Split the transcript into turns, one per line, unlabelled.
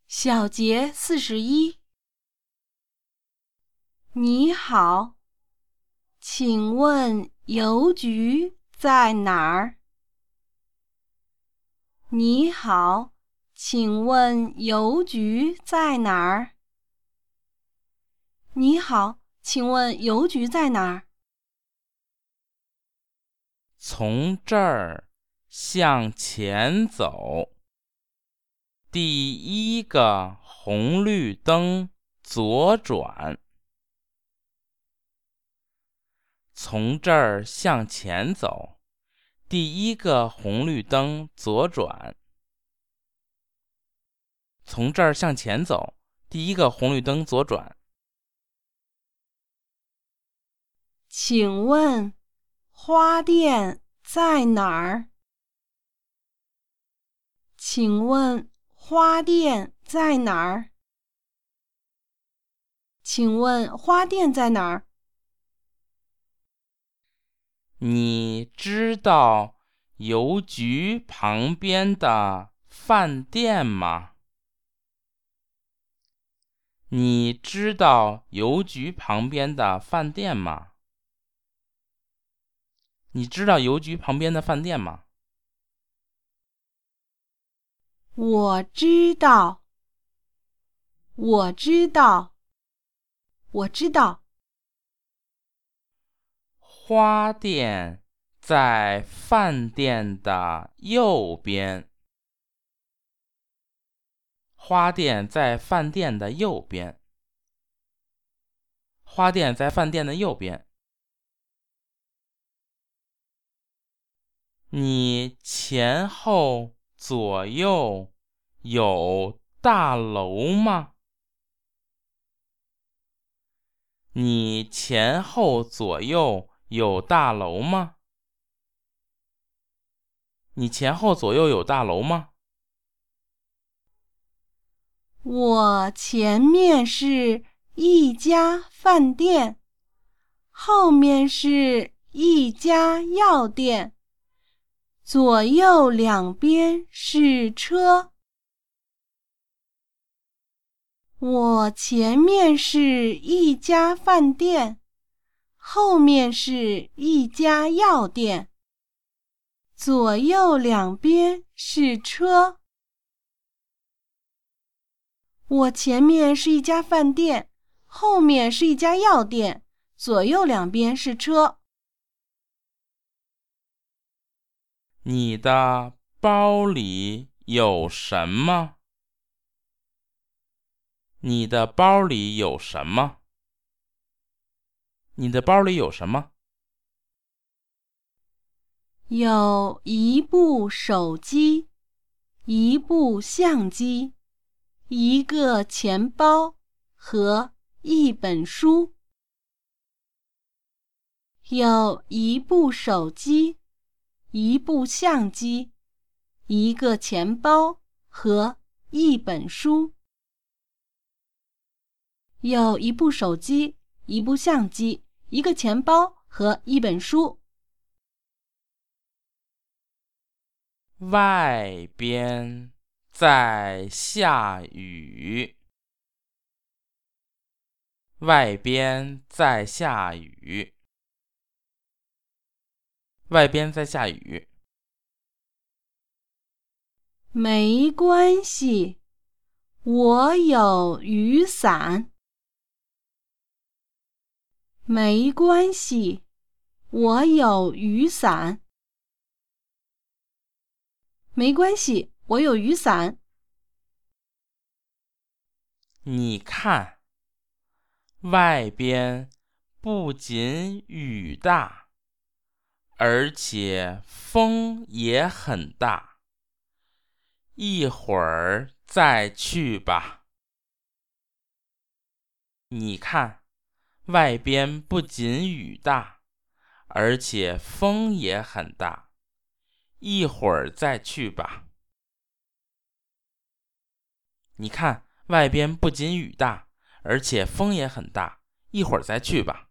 小节41。你好，请问邮局在哪儿？你好，请问邮局在哪儿？你好，请问邮局在哪儿？
从这儿向前走，第一个红绿灯左转。从这儿向前走，第一个红绿灯左转。从这儿向前走，第一个红绿灯左转。
请问花店在哪儿？请问花店在哪儿？请问花店在哪儿？
你知道邮局旁边的饭店吗？你知道邮局旁边的饭店吗？你知道邮局旁边的饭店吗？
我知道，我知道，我知道。
花店在饭店的右边。花店在饭店的右边。花店在饭店的右边。你前后左右有大楼吗？你前后左右有大楼吗？你前后左右有大楼吗？
我前面是一家饭店，后面是一家药店，左右两边是车。我前面是一家饭店，后面是一家药店，左右两边是车。我前面是一家饭店，后面是一家药店，左右两边是车。
你的包里有什么？你的包里有什么？你的包里有什么？
有一部手机，一部相机，一个钱包和一本书。有一部手机，一部相机，一个钱包和一本书。有一部手机，一部相机，一个钱包和一本书。
外边在下雨。外边在下雨。外边在下雨。
没关系，我有雨伞。没关系，我有雨伞。没关系，我有雨伞。
你看，外边不仅雨大，而且风也很大。一会儿再去吧。你看，外边不仅雨大，而且风也很大。一会儿再去吧。你看，外边不仅雨大，而且风也很大。一会儿再去吧。